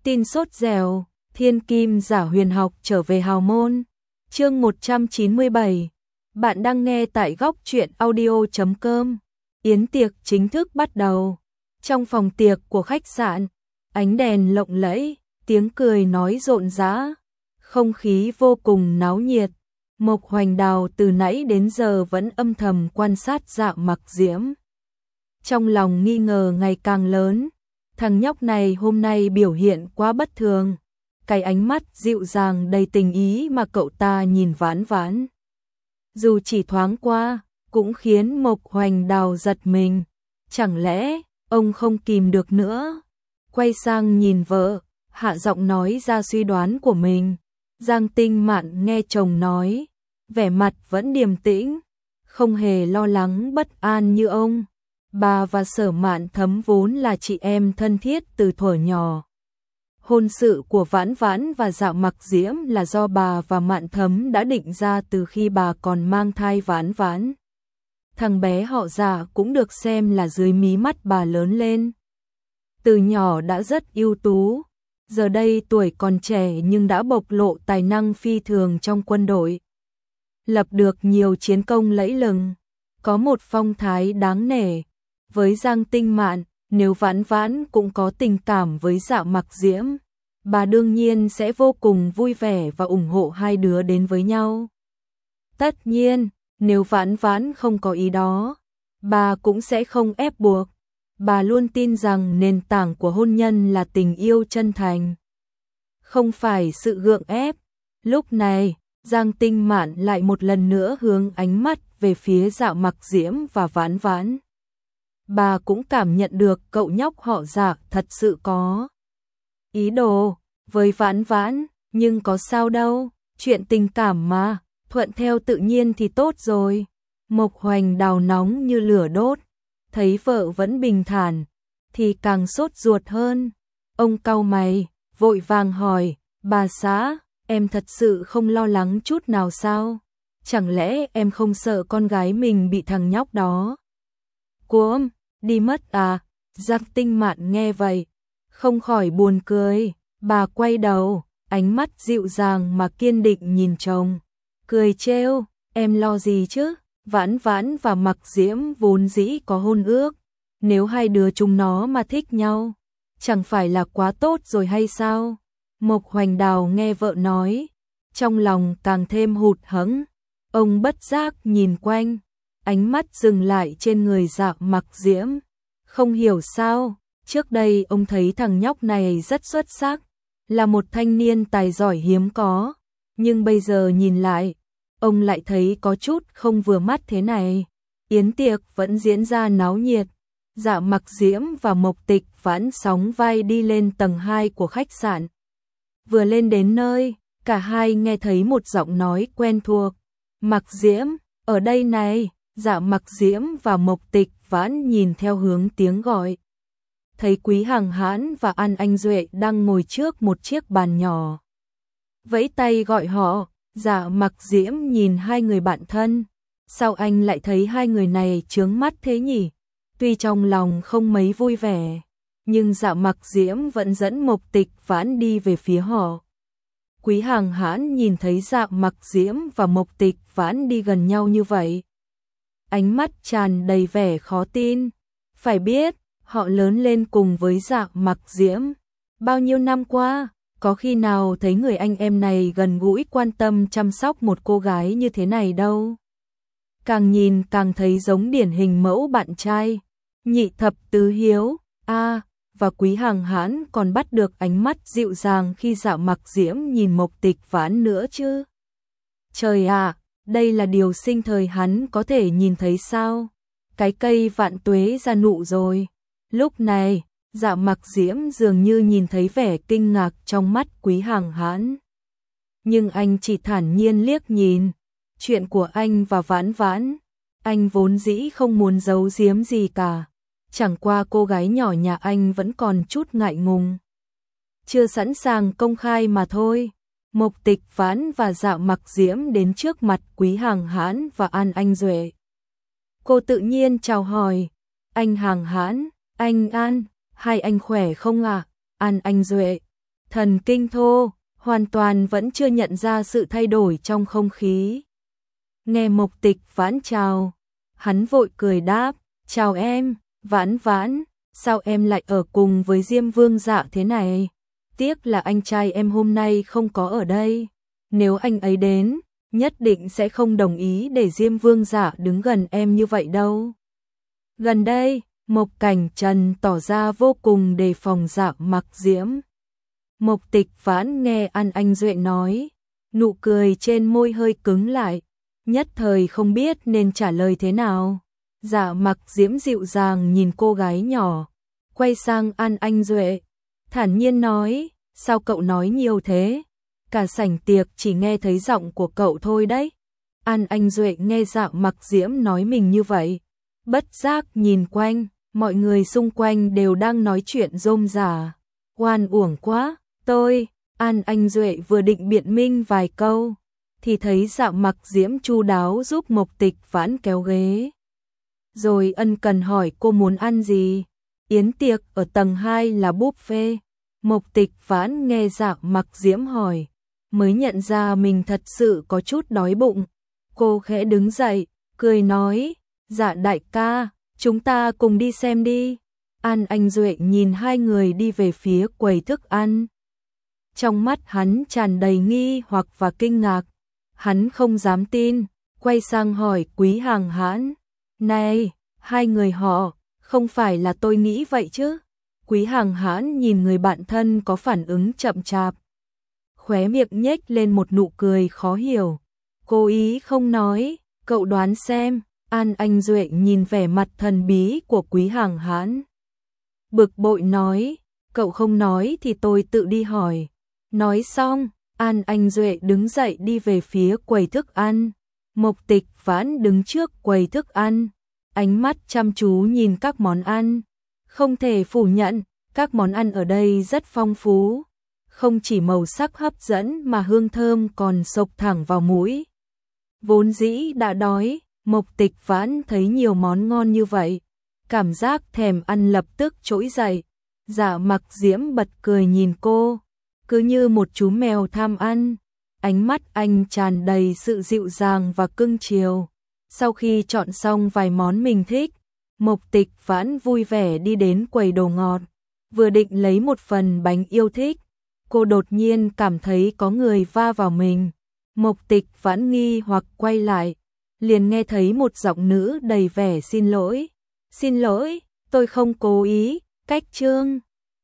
Tin sốt dẻo, thiên kim giả huyền học trở về hào môn. Chương 197. Bạn đang nghe tại góc truyện audio.com. Yến tiệc chính thức bắt đầu. Trong phòng tiệc của khách sạn, ánh đèn lộng lẫy, tiếng cười nói rộn rã, không khí vô cùng náo nhiệt. Mộc Hoành Đào từ nãy đến giờ vẫn âm thầm quan sát Dạ Mặc Diễm. Trong lòng nghi ngờ ngày càng lớn, thằng nhóc này hôm nay biểu hiện quá bất thường. Cái ánh mắt dịu dàng đầy tình ý mà cậu ta nhìn Vãn Vãn, dù chỉ thoáng qua, cũng khiến Mộc Hoành Đào giật mình. Chẳng lẽ ông không kìm được nữa? Quay sang nhìn vợ, hạ giọng nói ra suy đoán của mình. Giang Tinh Mạn nghe chồng nói, vẻ mặt vẫn điềm tĩnh, không hề lo lắng bất an như ông. Bà và Sở Mạn Thấm vốn là chị em thân thiết từ thuở nhỏ. Hôn sự của Vãn Vãn và Dạ Mặc Diễm là do bà và Mạn Thấm đã định ra từ khi bà còn mang thai Vãn Vãn. Thằng bé họ Dạ cũng được xem là dưới mí mắt bà lớn lên. Từ nhỏ đã rất ưu tú, giờ đây tuổi còn trẻ nhưng đã bộc lộ tài năng phi thường trong quân đội. Lập được nhiều chiến công lẫy lừng, có một phong thái đáng nể. Với Giang Tinh Mạn, nếu Vãn Vãn cũng có tình cảm với Dạ Mặc Diễm, bà đương nhiên sẽ vô cùng vui vẻ và ủng hộ hai đứa đến với nhau. Tất nhiên, nếu Vãn Vãn không có ý đó, bà cũng sẽ không ép buộc. Bà luôn tin rằng nền tảng của hôn nhân là tình yêu chân thành, không phải sự gượng ép. Lúc này, Giang Tinh Mạn lại một lần nữa hướng ánh mắt về phía Dạ Mặc Diễm và Vãn Vãn. Bà cũng cảm nhận được cậu nhóc họ Dạ thật sự có ý đồ với Vãn Vãn, nhưng có sao đâu, chuyện tình cảm mà, thuận theo tự nhiên thì tốt rồi. Mộc Hoành Đào nóng như lửa đốt, thấy vợ vẫn bình thản, thì càng sốt ruột hơn. Ông cau mày, vội vàng hỏi, bà xã, em thật sự không lo lắng chút nào sao? Chẳng lẽ em không sợ con gái mình bị thằng nhóc đó cuỗm đi mất à? Giang Tinh Mạn nghe vậy, không khỏi buồn cười. Bà quay đầu, ánh mắt dịu dàng mà kiên định nhìn chồng, cười trêu, em lo gì chứ? Vãn Vãn và Mặc Diễm vốn dĩ có hôn ước, nếu hai đứa chúng nó mà thích nhau, chẳng phải là quá tốt rồi hay sao? Mộc Hoành Đào nghe vợ nói, trong lòng càng thêm hụt hẫng. Ông bất giác nhìn quanh, ánh mắt dừng lại trên người Dạ Mặc Diễm. Không hiểu sao, trước đây ông thấy thằng nhóc này rất xuất sắc, là một thanh niên tài giỏi hiếm có, nhưng bây giờ nhìn lại, ông lại thấy có chút không vừa mắt thế này. Yến tiệc vẫn diễn ra náo nhiệt. Dạ Mặc Diễm và Mộc Tịch Vãn sóng vai đi lên tầng 2 của khách sạn. Vừa lên đến nơi, cả hai nghe thấy một giọng nói quen thuộc. Mặc Diễm, ở đây này. Dạ Mặc Diễm và Mộc Tịch Vãn nhìn theo hướng tiếng gọi, thấy Quý Hằng Hãn và An Anh Duệ đang ngồi trước một chiếc bàn nhỏ. Vẫy tay gọi họ. Dạ Mặc Diễm nhìn hai người bạn thân, sao anh lại thấy hai người này chướng mắt thế nhỉ? Tuy trong lòng không mấy vui vẻ, nhưng Dạ Mặc Diễm vẫn dẫn Mộc Tịch Vãn đi về phía họ. Quý Hằng Hãn nhìn thấy Dạ Mặc Diễm và Mộc Tịch Vãn đi gần nhau như vậy, ánh mắt tràn đầy vẻ khó tin. Phải biết, họ lớn lên cùng với Dạ Mặc Diễm bao nhiêu năm qua, có khi nào thấy người anh em này gần gũi quan tâm chăm sóc một cô gái như thế này đâu. Càng nhìn càng thấy giống điển hình mẫu bạn trai, nhị thập tứ hiếu. Và Quý Hằng Hãn còn bắt được ánh mắt dịu dàng khi Dạ Mặc Diễm nhìn Mộc Tịch Vãn nữa chứ. Trời ạ, đây là điều sinh thời hắn có thể nhìn thấy sao? Cái cây vạn tuế ra nụ rồi. Lúc này, Dạ Mặc Diễm dường như nhìn thấy vẻ kinh ngạc trong mắt Quý Hằng Hãn. Nhưng anh chỉ thản nhiên liếc nhìn. Chuyện của anh và Vãn Vãn, anh vốn dĩ không muốn giấu giếm gì cả. Chẳng qua cô gái nhỏ nhà anh vẫn còn chút ngại ngùng, chưa sẵn sàng công khai mà thôi. Mộc Tịch Vãn và Dạ Mặc Diễm đến trước mặt Quý Hằng Hãn và An Anh Duệ. Cô tự nhiên chào hỏi, anh Hằng Hãn, anh An, hai anh khỏe không ạ? An Anh Duệ, thần kinh thô, hoàn toàn vẫn chưa nhận ra sự thay đổi trong không khí. Nghe Mộc Tịch Vãn chào, hắn vội cười đáp, chào em, Vãn Vãn, sao em lại ở cùng với Diêm Vương Dạ thế này? Tiếc là anh trai em hôm nay không có ở đây, nếu anh ấy đến, nhất định sẽ không đồng ý để Diêm Vương Dạ đứng gần em như vậy đâu. Gần đây, Mộc Cảnh Trần tỏ ra vô cùng đề phòng Dạ Mặc Diễm. Mộc Tịch Vãn nghe An Anh Duệ nói, nụ cười trên môi hơi cứng lại, nhất thời không biết nên trả lời thế nào. Dạ Mặc Diễm dịu dàng nhìn cô gái nhỏ, quay sang An Anh Duệ, thản nhiên nói, sao cậu nói nhiều thế? Cả sảnh tiệc chỉ nghe thấy giọng của cậu thôi đấy. An Anh Duệ nghe Dạ Mặc Diễm nói mình như vậy, bất giác nhìn quanh, mọi người xung quanh đều đang nói chuyện rôm rả. Oan uổng quá, An Anh Duệ vừa định biện minh vài câu, thì thấy Dạ Mặc Diễm chu đáo giúp Mộc Tịch Vãn kéo ghế. Rồi ân cần hỏi cô muốn ăn gì. Yến tiệc ở tầng 2 là buffet. Mộc Tịch Vãn nghe Dạ Mặc Diễm hỏi, mới nhận ra mình thật sự có chút đói bụng. Cô khẽ đứng dậy, cười nói, Dạ đại ca, chúng ta cùng đi xem đi. An Anh Duệ nhìn hai người đi về phía quầy thức ăn. Trong mắt hắn tràn đầy nghi hoặc và kinh ngạc. Hắn không dám tin, quay sang hỏi Quý Hàng Hãn, này, hai người họ, không phải là tôi nghĩ vậy chứ? Quý Hàng Hãn nhìn người bạn thân có phản ứng chậm chạp, khóe miệng nhếch lên một nụ cười khó hiểu. Cố ý không nói, cậu đoán xem. An Anh Duệ nhìn vẻ mặt thần bí của Quý Hàng Hãn, bực bội nói, cậu không nói thì tôi tự đi hỏi. Nói xong, An Anh Duệ đứng dậy đi về phía quầy thức ăn. Mộc Tịch Vãn đứng trước quầy thức ăn, ánh mắt chăm chú nhìn các món ăn. Không thể phủ nhận, các món ăn ở đây rất phong phú, không chỉ màu sắc hấp dẫn mà hương thơm còn xộc thẳng vào mũi. Vốn dĩ đã đói, Mộc Tịch Vãn thấy nhiều món ngon như vậy, cảm giác thèm ăn lập tức trỗi dậy. Dạ Mặc Diễm bật cười nhìn cô, cứ như một chú mèo tham ăn. Ánh mắt anh tràn đầy sự dịu dàng và cưng chiều. Sau khi chọn xong vài món mình thích, Mộc Tịch Vãn vui vẻ đi đến quầy đồ ngọt, vừa định lấy một phần bánh yêu thích, cô đột nhiên cảm thấy có người va vào mình. Mộc Tịch Vãn nghi hoặc quay lại, liền nghe thấy một giọng nữ đầy vẻ xin lỗi. Xin lỗi, tôi không cố ý, Cách Trương.